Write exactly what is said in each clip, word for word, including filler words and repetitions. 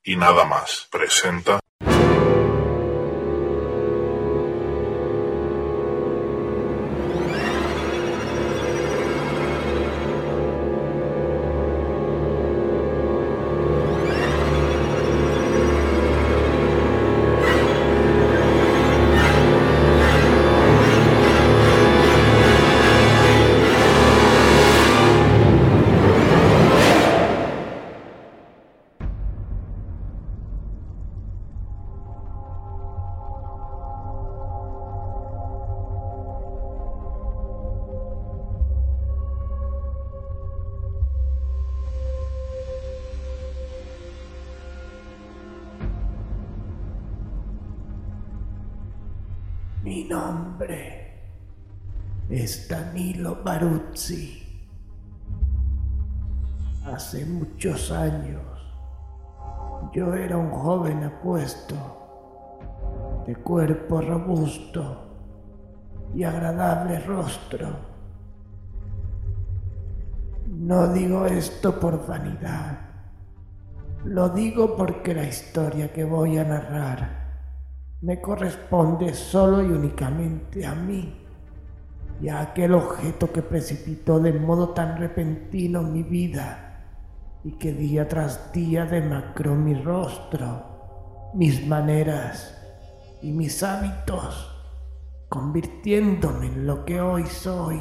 y nada más presenta Mi nombre es Danilo Baruzzi. Hace muchos años yo era un joven apuesto, de cuerpo robusto y agradable rostro. No digo esto por vanidad, lo digo porque la historia que voy a narrar me corresponde solo y únicamente a mí y a aquel objeto que precipitó de modo tan repentino mi vida y que día tras día demacró mi rostro, mis maneras y mis hábitos, convirtiéndome en lo que hoy soy.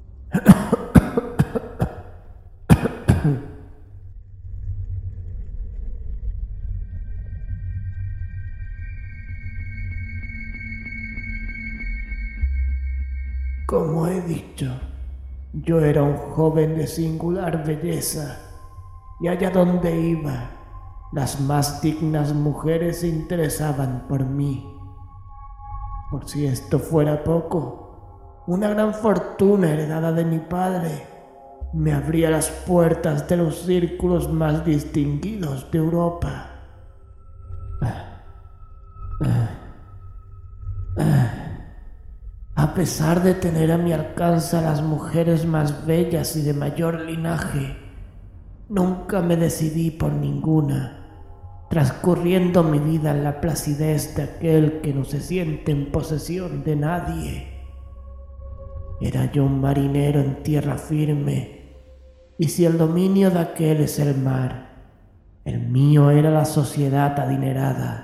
Como he dicho, yo era un joven de singular belleza, y allá donde iba, las más dignas mujeres se interesaban por mí. Por si esto fuera poco, una gran fortuna heredada de mi padre me abría las puertas de los círculos más distinguidos de Europa. Ah, ah, ah. A pesar de tener a mi alcance a las mujeres más bellas y de mayor linaje, nunca me decidí por ninguna, transcurriendo mi vida en la placidez de aquel que no se siente en posesión de nadie. Era yo un marinero en tierra firme, y si el dominio de aquel es el mar, el mío era la sociedad adinerada.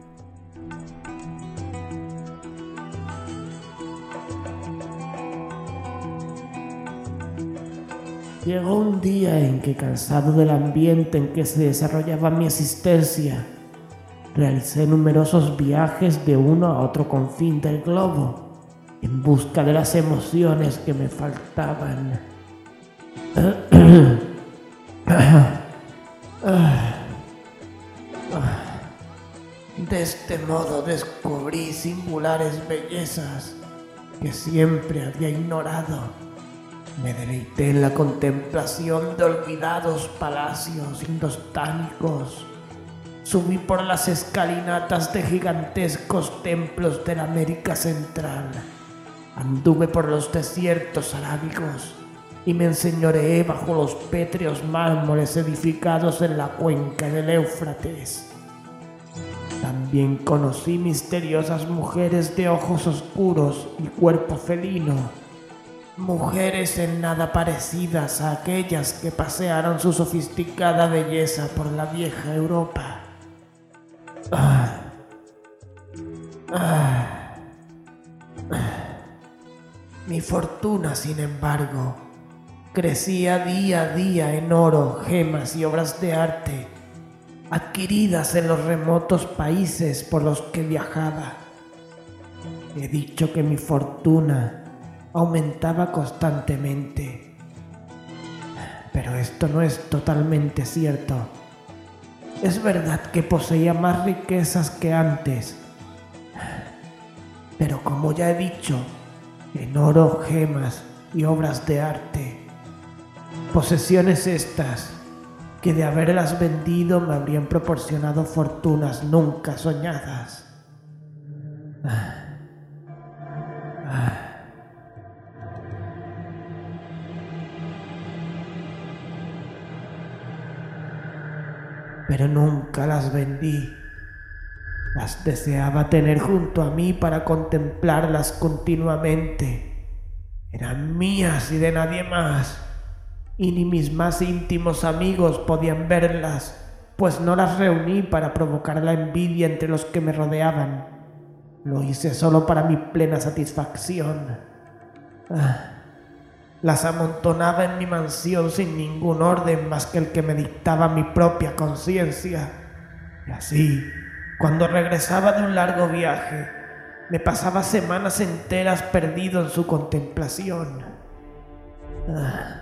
Llegó un día en que, cansado del ambiente en que se desarrollaba mi existencia, realicé numerosos viajes de uno a otro confín del globo, en busca de las emociones que me faltaban. De este modo descubrí singulares bellezas que siempre había ignorado. Me deleité en la contemplación de olvidados palacios indostánicos. Subí por las escalinatas de gigantescos templos de la América Central. Anduve por los desiertos arábigos y me enseñoreé bajo los pétreos mármoles edificados en la cuenca del Éufrates. También conocí misteriosas mujeres de ojos oscuros y cuerpo felino. Mujeres en nada parecidas a aquellas que pasearon su sofisticada belleza por la vieja Europa. Ah, ah, ah. Mi fortuna, sin embargo, crecía día a día en oro, gemas y obras de arte, adquiridas en los remotos países por los que viajaba. He dicho que mi fortuna aumentaba constantemente, pero esto no es totalmente cierto. Es verdad que poseía más riquezas que antes, pero como ya he dicho, en oro, gemas y obras de arte, posesiones estas que de haberlas vendido me habrían proporcionado fortunas nunca soñadas. Ah. Ah. pero nunca las vendí. Las deseaba tener junto a mí para contemplarlas continuamente. Eran mías y de nadie más, y ni mis más íntimos amigos podían verlas, pues no las reuní para provocar la envidia entre los que me rodeaban. Lo hice solo para mi plena satisfacción. Ah, las amontonaba en mi mansión sin ningún orden más que el que me dictaba mi propia conciencia. Y así, cuando regresaba de un largo viaje, me pasaba semanas enteras perdido en su contemplación. Ah.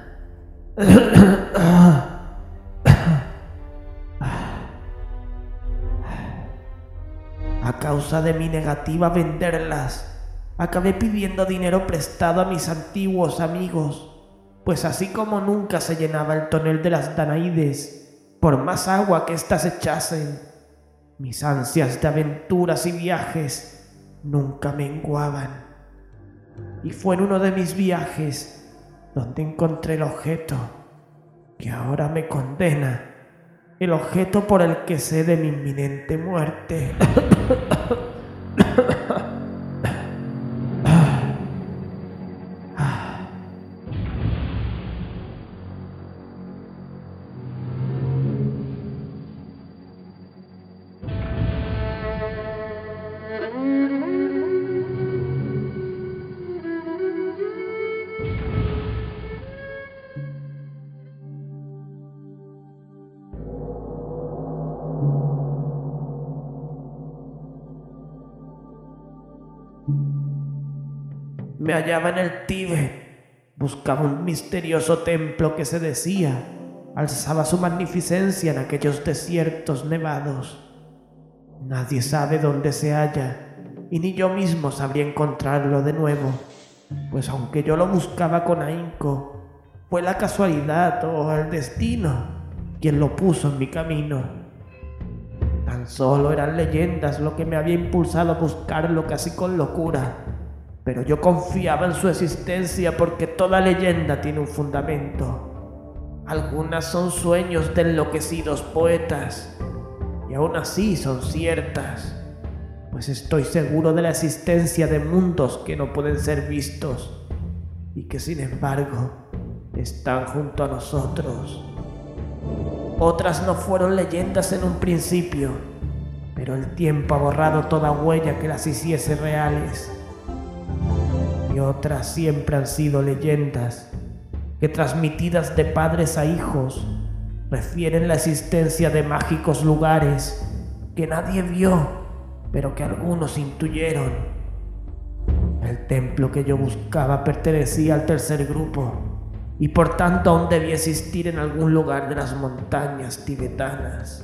A causa de mi negativa a venderlas, acabé pidiendo dinero prestado a mis antiguos amigos, pues así como nunca se llenaba el tonel de las Danaides, por más agua que éstas echasen, mis ansias de aventuras y viajes nunca menguaban. Y fue en uno de mis viajes donde encontré el objeto que ahora me condena, el objeto por el que sé de mi inminente muerte. Me hallaba en el Tíbet, buscaba un misterioso templo que se decía alzaba su magnificencia en aquellos desiertos nevados. Nadie sabe dónde se halla, y ni yo mismo sabría encontrarlo de nuevo, pues aunque yo lo buscaba con ahínco, fue la casualidad o el destino quien lo puso en mi camino. Tan solo eran leyendas lo que me había impulsado a buscarlo casi con locura, pero yo confiaba en su existencia porque toda leyenda tiene un fundamento. Algunas son sueños de enloquecidos poetas, y aún así son ciertas, pues estoy seguro de la existencia de mundos que no pueden ser vistos y que sin embargo están junto a nosotros. Otras no fueron leyendas en un principio, pero el tiempo ha borrado toda huella que las hiciese reales. Y otras siempre han sido leyendas que, transmitidas de padres a hijos, refieren la existencia de mágicos lugares que nadie vio, pero que algunos intuyeron. El templo que yo buscaba pertenecía al tercer grupo y por tanto aún debía existir en algún lugar de las montañas tibetanas.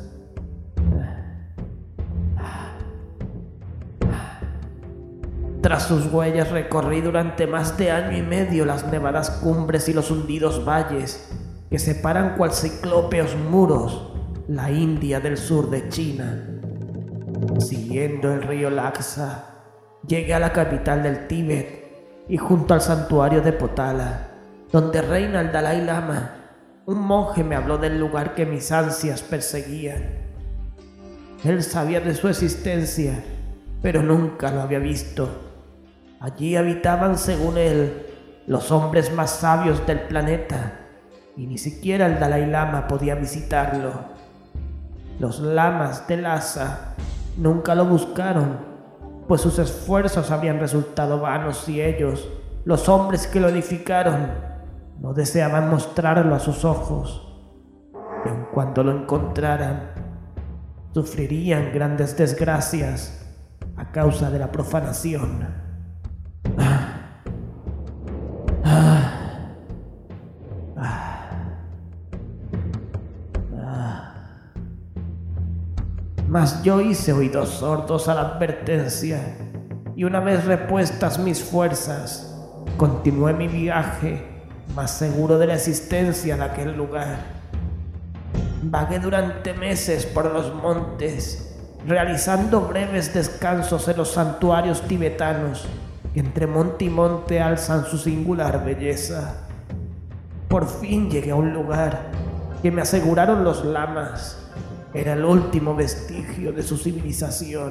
Tras sus huellas recorrí durante más de año y medio las nevadas cumbres y los hundidos valles que separan cual ciclópeos muros la India del sur de China. Siguiendo el río Lhasa, llegué a la capital del Tíbet y junto al santuario de Potala, donde reina el Dalai Lama, un monje me habló del lugar que mis ansias perseguían. Él sabía de su existencia, pero nunca lo había visto. Allí habitaban, según él, los hombres más sabios del planeta, y ni siquiera el Dalai Lama podía visitarlo. Los lamas de Lhasa nunca lo buscaron, pues sus esfuerzos habían resultado vanos y ellos, los hombres que lo edificaron, no deseaban mostrarlo a sus ojos. Y aun cuando lo encontraran, sufrirían grandes desgracias a causa de la profanación. Mas yo hice oídos sordos a la advertencia, y una vez repuestas mis fuerzas, continué mi viaje, más seguro de la existencia de aquel lugar. Vagué durante meses por los montes, realizando breves descansos en los santuarios tibetanos, que entre monte y monte alzan su singular belleza. Por fin llegué a un lugar que me aseguraron los lamas, Era el último vestigio de su civilización.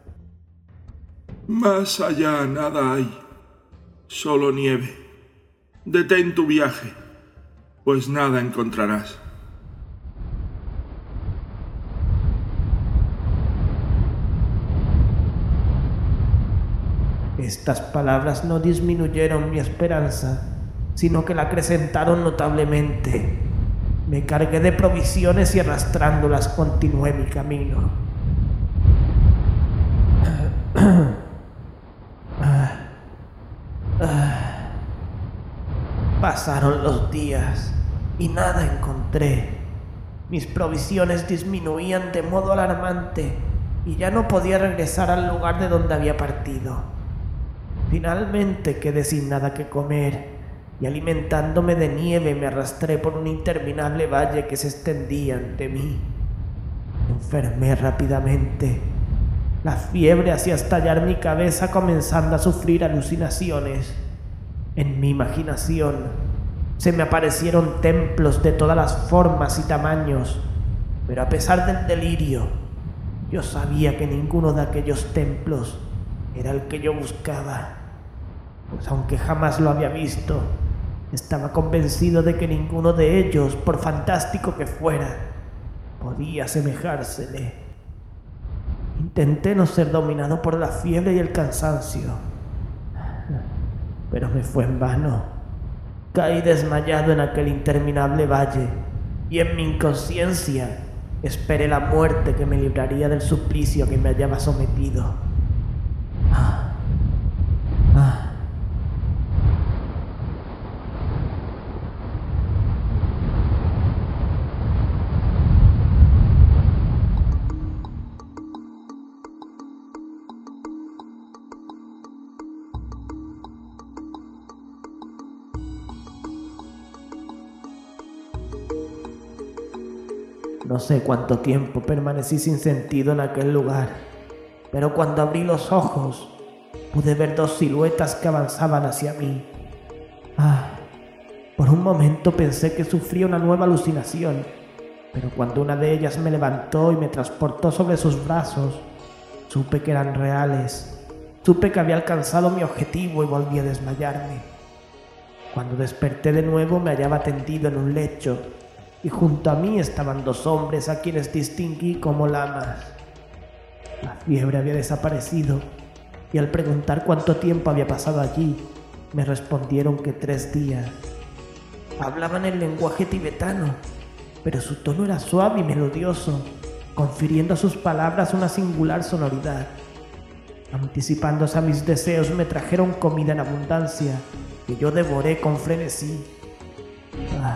Más allá nada hay, solo nieve. Detén tu viaje, pues nada encontrarás. Estas palabras no disminuyeron mi esperanza, sino que la acrecentaron notablemente. Me cargué de provisiones y arrastrándolas continué mi camino. Pasaron los días y nada encontré. Mis provisiones disminuían de modo alarmante y ya no podía regresar al lugar de donde había partido. Finalmente quedé sin nada que comer y alimentándome de nieve me arrastré por un interminable valle que se extendía ante mí. Enfermé rápidamente. La fiebre hacía estallar mi cabeza, comenzando a sufrir alucinaciones. En mi imaginación se me aparecieron templos de todas las formas y tamaños, pero a pesar del delirio, yo sabía que ninguno de aquellos templos era el que yo buscaba, pues aunque jamás lo había visto, estaba convencido de que ninguno de ellos, por fantástico que fuera, podía asemejársele. Intenté no ser dominado por la fiebre y el cansancio, pero me fue en vano. Caí desmayado en aquel interminable valle y en mi inconsciencia esperé la muerte que me libraría del suplicio que me hallaba sometido. Ah, ah. No sé cuánto tiempo permanecí sin sentido en aquel lugar, pero cuando abrí los ojos pude ver dos siluetas que avanzaban hacia mí. Ah, por un momento pensé que sufría una nueva alucinación, pero cuando una de ellas me levantó y me transportó sobre sus brazos, supe que eran reales. Supe que había alcanzado mi objetivo y volví a desmayarme. Cuando desperté de nuevo me hallaba tendido en un lecho, y junto a mí estaban dos hombres a quienes distinguí como lamas. La fiebre había desaparecido, y al preguntar cuánto tiempo había pasado allí, me respondieron que tres días. Hablaban el lenguaje tibetano, pero su tono era suave y melodioso, confiriendo a sus palabras una singular sonoridad. Anticipándose a mis deseos, me trajeron comida en abundancia, que yo devoré con frenesí. Ah.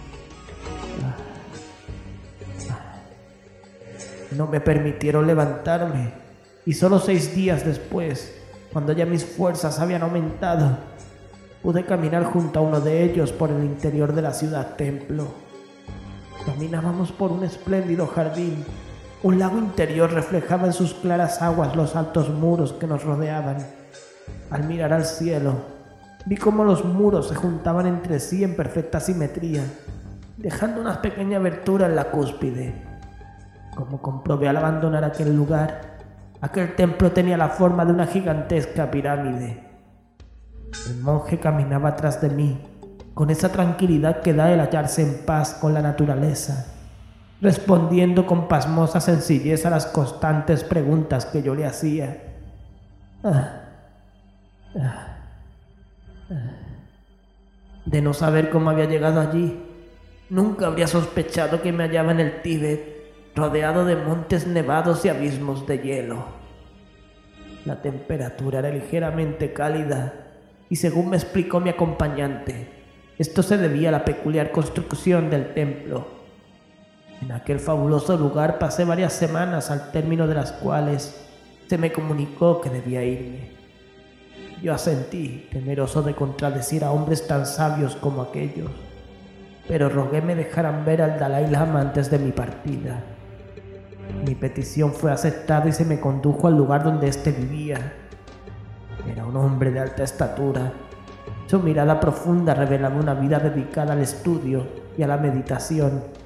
No me permitieron levantarme, y solo seis días después, cuando ya mis fuerzas habían aumentado, pude caminar junto a uno de ellos por el interior de la ciudad templo. Caminábamos por un espléndido jardín. Un lago interior reflejaba en sus claras aguas los altos muros que nos rodeaban. Al mirar al cielo, vi cómo los muros se juntaban entre sí en perfecta simetría, dejando una pequeña abertura en la cúspide. Como comprobé al abandonar aquel lugar, aquel templo tenía la forma de una gigantesca pirámide. El monje caminaba atrás de mí, con esa tranquilidad que da el hallarse en paz con la naturaleza, respondiendo con pasmosa sencillez a las constantes preguntas que yo le hacía. Ah, ah, ah. De no saber cómo había llegado allí, nunca habría sospechado que me hallaba en el Tíbet, rodeado de montes nevados y abismos de hielo. La temperatura era ligeramente cálida y, según me explicó mi acompañante, esto se debía a la peculiar construcción del templo. En aquel fabuloso lugar pasé varias semanas, al término de las cuales se me comunicó que debía irme. Yo asentí, temeroso de contradecir a hombres tan sabios como aquellos, pero rogué me dejaran ver al Dalai Lama antes de mi partida. Mi petición fue aceptada y se me condujo al lugar donde éste vivía. Era un hombre de alta estatura. Su mirada profunda revelaba una vida dedicada al estudio y a la meditación,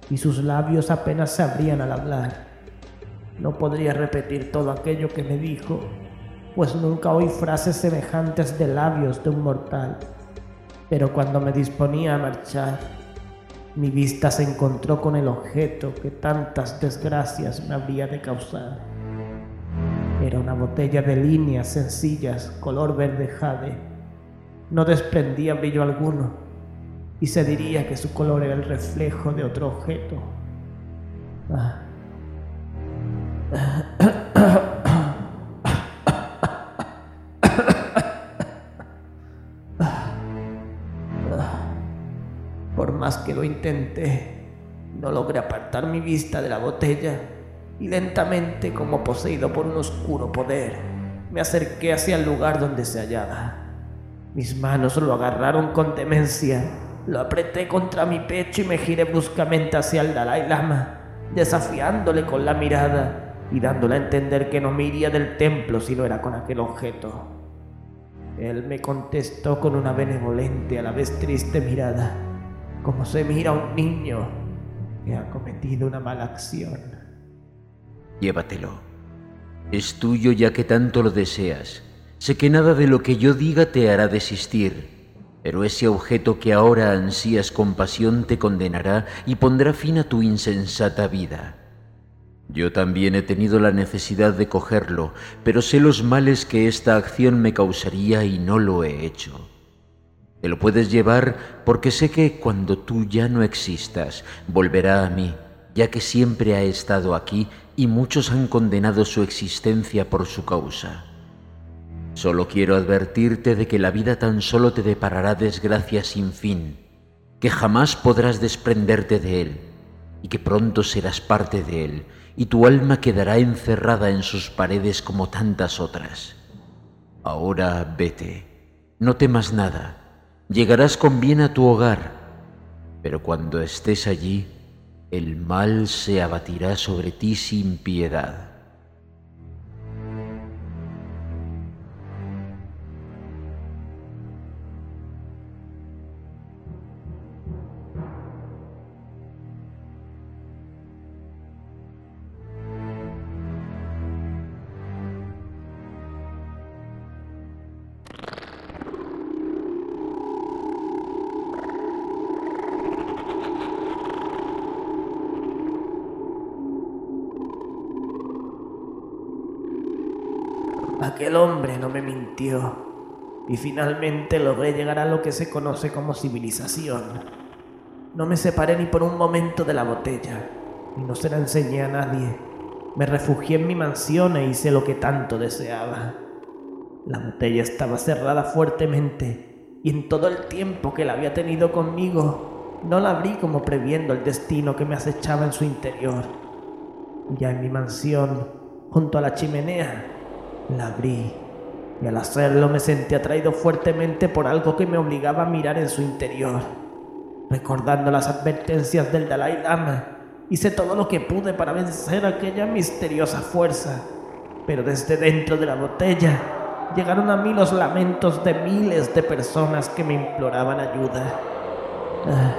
y sus labios apenas se abrían al hablar. No podría repetir todo aquello que me dijo, pues nunca oí frases semejantes de labios de un mortal. Pero cuando me disponía a marchar, mi vista se encontró con el objeto que tantas desgracias me habría de causar. Era una botella de líneas sencillas, color verde jade. No desprendía brillo alguno, y se diría que su color era el reflejo de otro objeto. Ah. Por más que lo intenté, no logré apartar mi vista de la botella, y lentamente, como poseído por un oscuro poder, me acerqué hacia el lugar donde se hallaba. Mis manos lo agarraron con demencia, lo apreté contra mi pecho y me giré bruscamente hacia el Dalai Lama, desafiándole con la mirada y dándole a entender que no me iría del templo si no era con aquel objeto. Él me contestó con una benevolente, a la vez triste mirada, como se mira a un niño que ha cometido una mala acción. Llévatelo. Es tuyo ya que tanto lo deseas. Sé que nada de lo que yo diga te hará desistir, pero ese objeto que ahora ansías con pasión te condenará y pondrá fin a tu insensata vida. Yo también he tenido la necesidad de cogerlo, pero sé los males que esta acción me causaría y no lo he hecho. Te lo puedes llevar porque sé que cuando tú ya no existas, volverá a mí, ya que siempre ha estado aquí y muchos han condenado su existencia por su causa. Solo quiero advertirte de que la vida tan solo te deparará desgracia sin fin, que jamás podrás desprenderte de él y que pronto serás parte de él y tu alma quedará encerrada en sus paredes como tantas otras. Ahora vete, no temas nada. Llegarás con bien a tu hogar, pero cuando estés allí, el mal se abatirá sobre ti sin piedad. Aquel hombre no me mintió, y finalmente logré llegar a lo que se conoce como civilización. No me separé ni por un momento de la botella, y no se la enseñé a nadie. Me refugié en mi mansión e hice lo que tanto deseaba. La botella estaba cerrada fuertemente, y en todo el tiempo que la había tenido conmigo, no la abrí como previendo el destino que me acechaba en su interior. Ya en mi mansión, junto a la chimenea, la abrí, y al hacerlo me sentí atraído fuertemente por algo que me obligaba a mirar en su interior. Recordando las advertencias del Dalai Lama, hice todo lo que pude para vencer aquella misteriosa fuerza, pero desde dentro de la botella llegaron a mí los lamentos de miles de personas que me imploraban ayuda. Ah,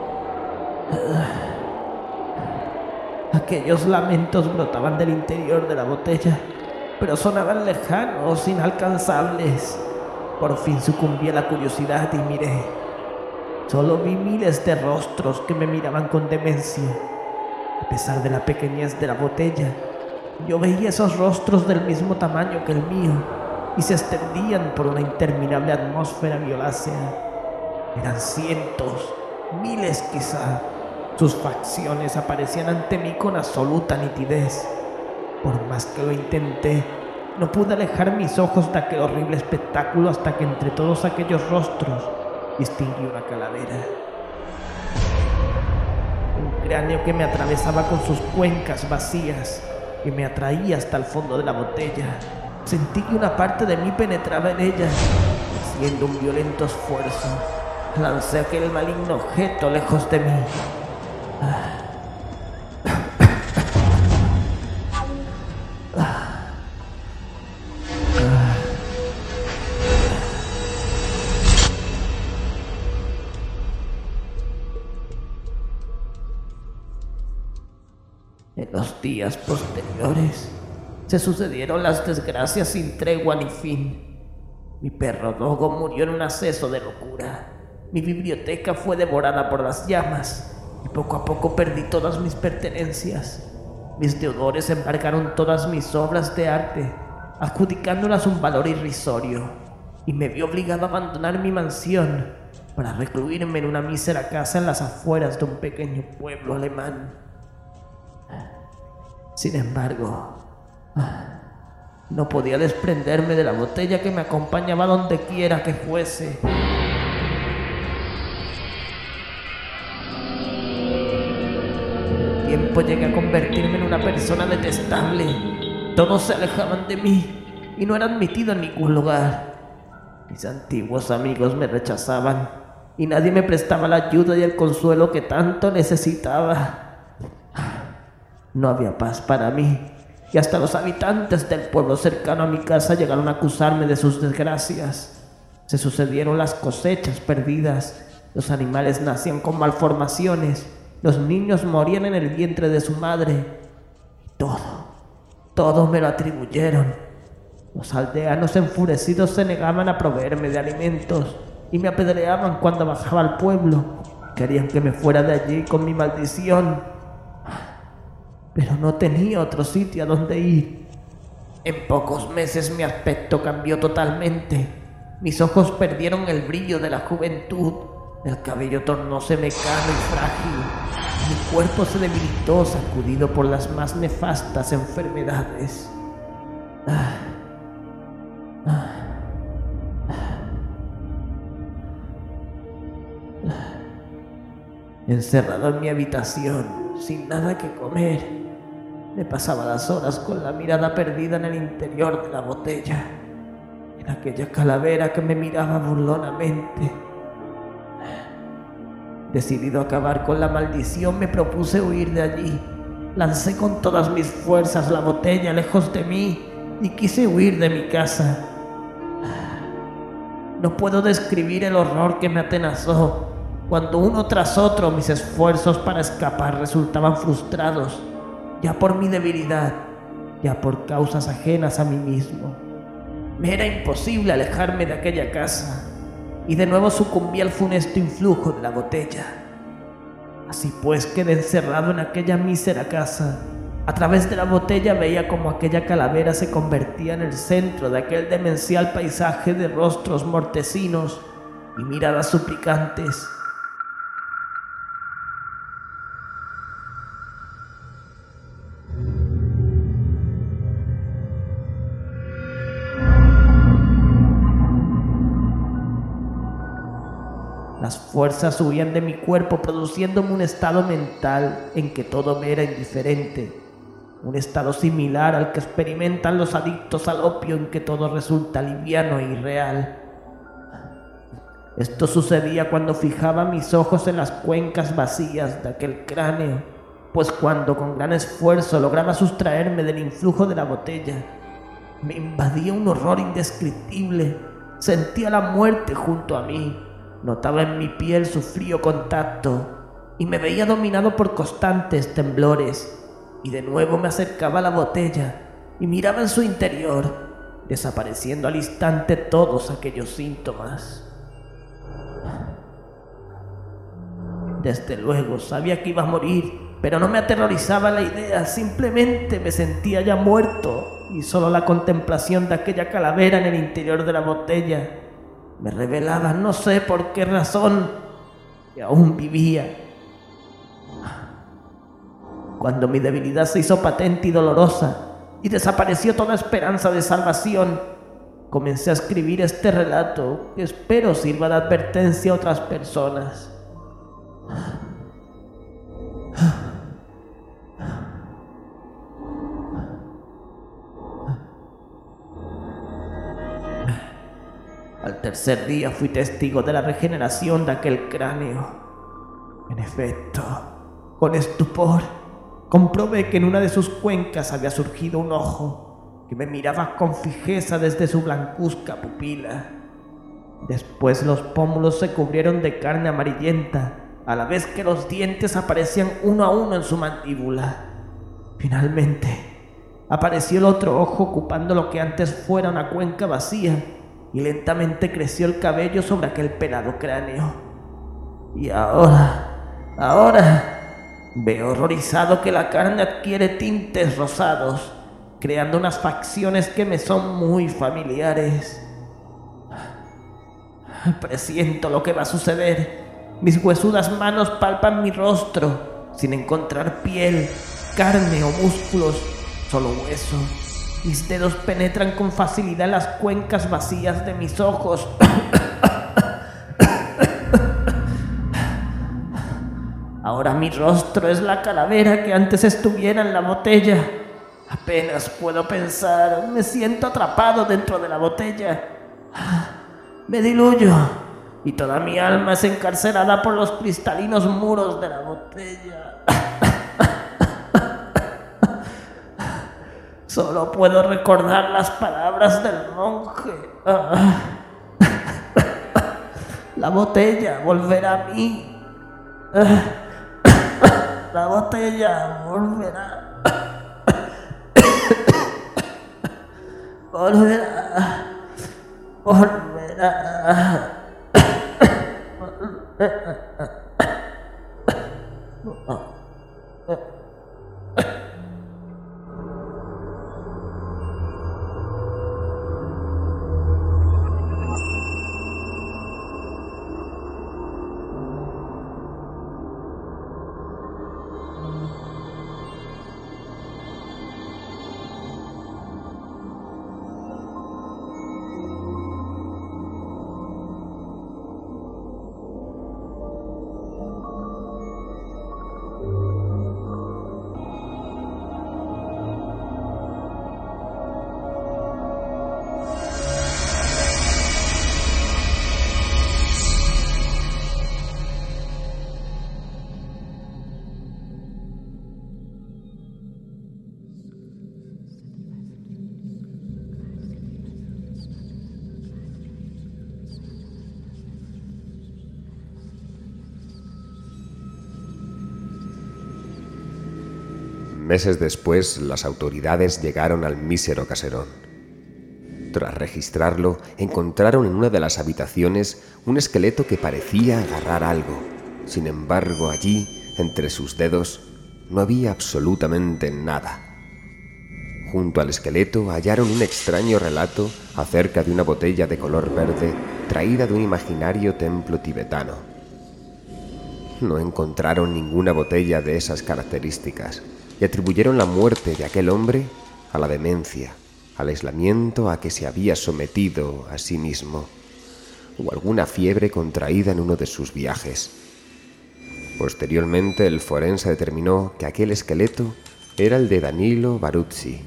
ah. Aquellos lamentos brotaban del interior de la botella, pero sonaban lejanos, inalcanzables. Por fin sucumbí a la curiosidad y miré. Solo vi miles de rostros que me miraban con demencia. A pesar de la pequeñez de la botella, yo veía esos rostros del mismo tamaño que el mío y se extendían por una interminable atmósfera violácea. Eran cientos, miles quizá. Sus facciones aparecían ante mí con absoluta nitidez. Por más que lo intenté, no pude alejar mis ojos de aquel horrible espectáculo hasta que entre todos aquellos rostros distinguí una calavera. Un cráneo que me atravesaba con sus cuencas vacías, que me atraía hasta el fondo de la botella. Sentí que una parte de mí penetraba en ella. Haciendo un violento esfuerzo, lancé aquel maligno objeto lejos de mí. Ah. días posteriores se sucedieron las desgracias sin tregua ni fin. Mi perro Dogo murió en un acceso de locura. Mi biblioteca fue devorada por las llamas y poco a poco perdí todas mis pertenencias. Mis deudores embargaron todas mis obras de arte, adjudicándolas un valor irrisorio, y me vi obligado a abandonar mi mansión para recluirme en una mísera casa en las afueras de un pequeño pueblo alemán. Sin embargo, no podía desprenderme de la botella que me acompañaba donde quiera que fuese. Con el tiempo llegué a convertirme en una persona detestable. Todos se alejaban de mí y no era admitido en ningún lugar. Mis antiguos amigos me rechazaban y nadie me prestaba la ayuda y el consuelo que tanto necesitaba. No había paz para mí, y hasta los habitantes del pueblo cercano a mi casa llegaron a acusarme de sus desgracias. Se sucedieron las cosechas perdidas, los animales nacían con malformaciones, los niños morían en el vientre de su madre. Todo, todo me lo atribuyeron. Los aldeanos enfurecidos se negaban a proveerme de alimentos y me apedreaban cuando bajaba al pueblo. Querían que me fuera de allí con mi maldición, pero no tenía otro sitio a donde ir. En pocos meses mi aspecto cambió totalmente. Mis ojos perdieron el brillo de la juventud, el cabello tornóse mecano y frágil, mi cuerpo se debilitó sacudido por las más nefastas enfermedades. Ah, ah, ah, ah. Encerrado en mi habitación, sin nada que comer, me pasaba las horas con la mirada perdida en el interior de la botella, en aquella calavera que me miraba burlonamente. Decidido a acabar con la maldición, me propuse huir de allí. Lancé con todas mis fuerzas la botella lejos de mí y quise huir de mi casa. No puedo describir el horror que me atenazó cuando uno tras otro mis esfuerzos para escapar resultaban frustrados, ya por mi debilidad, ya por causas ajenas a mí mismo. Me era imposible alejarme de aquella casa y de nuevo sucumbí al funesto influjo de la botella. Así pues quedé encerrado en aquella mísera casa. A través de la botella veía como aquella calavera se convertía en el centro de aquel demencial paisaje de rostros mortecinos y miradas suplicantes. Las fuerzas huían de mi cuerpo, produciéndome un estado mental en que todo me era indiferente, un estado similar al que experimentan los adictos al opio, en que todo resulta liviano e irreal. Esto sucedía cuando fijaba mis ojos en las cuencas vacías de aquel cráneo, pues cuando con gran esfuerzo lograba sustraerme del influjo de la botella, me invadía un horror indescriptible. Sentía la muerte junto a mí. Notaba en mi piel su frío contacto y me veía dominado por constantes temblores. Y de nuevo me acercaba a la botella y miraba en su interior, desapareciendo al instante todos aquellos síntomas. Desde luego sabía que iba a morir, pero no me aterrorizaba la idea, simplemente me sentía ya muerto y solo la contemplación de aquella calavera en el interior de la botella me revelaba, no sé por qué razón, que aún vivía. Cuando mi debilidad se hizo patente y dolorosa y desapareció toda esperanza de salvación, comencé a escribir este relato que espero sirva de advertencia a otras personas. Al tercer día fui testigo de la regeneración de aquel cráneo. En efecto, con estupor, comprobé que en una de sus cuencas había surgido un ojo que me miraba con fijeza desde su blancuzca pupila. Después los pómulos se cubrieron de carne amarillenta, a la vez que los dientes aparecían uno a uno en su mandíbula. Finalmente, apareció el otro ojo ocupando lo que antes fuera una cuenca vacía y lentamente creció el cabello sobre aquel pelado cráneo. Y ahora, ahora, veo horrorizado que la carne adquiere tintes rosados, creando unas facciones que me son muy familiares. Presiento lo que va a suceder. Mis huesudas manos palpan mi rostro, sin encontrar piel, carne o músculos, solo hueso. Mis dedos penetran con facilidad las cuencas vacías de mis ojos. Ahora mi rostro es la calavera que antes estuviera en la botella. Apenas puedo pensar, me siento atrapado dentro de la botella. Me diluyo y toda mi alma es encarcelada por los cristalinos muros de la botella. Solo puedo recordar las palabras del monje. La botella volverá a mí. La botella volverá. Volverá. Volverá. Meses después, las autoridades llegaron al mísero caserón. Tras registrarlo, encontraron en una de las habitaciones un esqueleto que parecía agarrar algo. Sin embargo, allí, entre sus dedos, no había absolutamente nada. Junto al esqueleto hallaron un extraño relato acerca de una botella de color verde traída de un imaginario templo tibetano. No encontraron ninguna botella de esas características y atribuyeron la muerte de aquel hombre a la demencia, al aislamiento a que se había sometido a sí mismo, o alguna fiebre contraída en uno de sus viajes. Posteriormente, el forense determinó que aquel esqueleto era el de Danilo Baruzzi.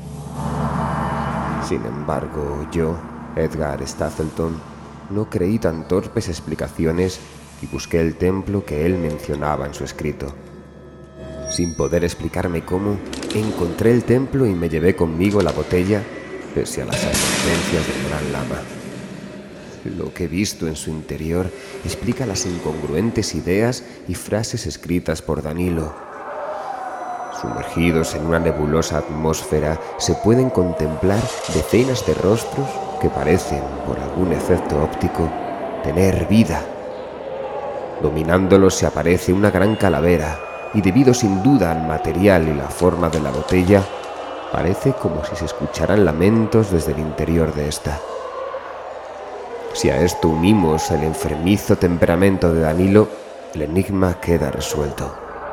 Sin embargo, yo, Edgar Stapleton, no creí tan torpes explicaciones y busqué el templo que él mencionaba en su escrito. Sin poder explicarme cómo, encontré el templo y me llevé conmigo la botella, pese a las advertencias del Gran Lama. Lo que he visto en su interior explica las incongruentes ideas y frases escritas por Danilo. Sumergidos en una nebulosa atmósfera, se pueden contemplar decenas de rostros que parecen, por algún efecto óptico, tener vida. Dominándolos se aparece una gran calavera, y debido sin duda al material y la forma de la botella, parece como si se escucharan lamentos desde el interior de esta. Si a esto unimos el enfermizo temperamento de Danilo, el enigma queda resuelto.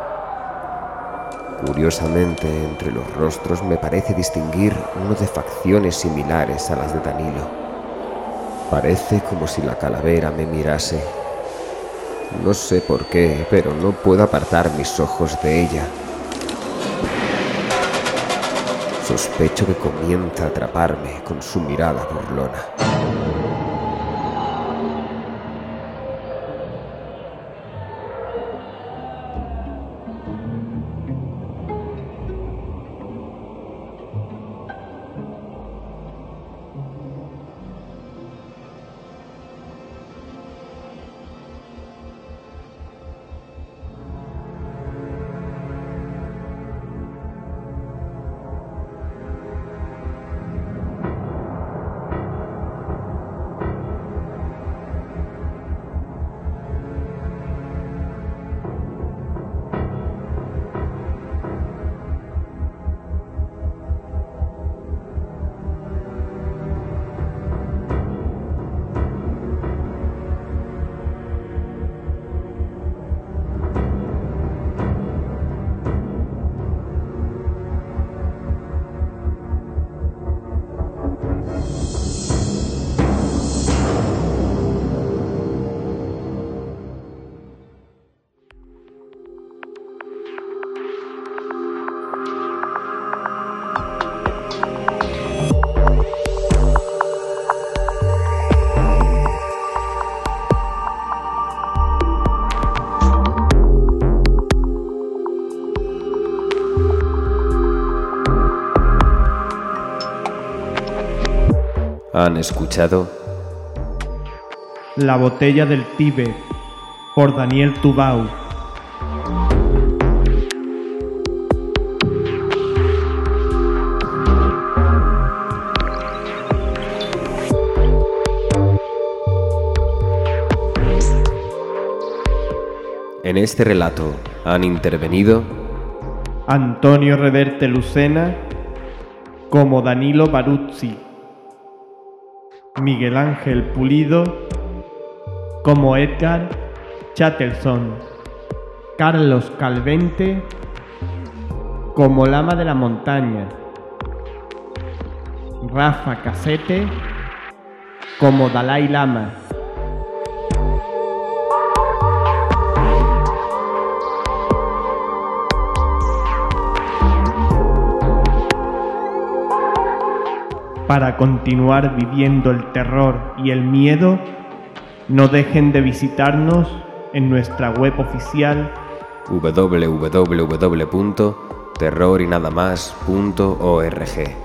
Curiosamente, entre los rostros me parece distinguir uno de facciones similares a las de Danilo. Parece como si la calavera me mirase. No sé por qué, pero no puedo apartar mis ojos de ella. Sospecho que comienza a atraparme con su mirada burlona. Han escuchado La botella del Tíbet, por Daniel Tubau. En este relato han intervenido Antonio Reverte Lucena como Danilo Baruzzi, Miguel Ángel Pulido como Edgar Chatterson, Carlos Calvente como Lama de la Montaña, Rafa Casete como Dalai Lama. Para continuar viviendo el terror y el miedo, no dejen de visitarnos en nuestra web oficial w w w punto terror y nada más punto org.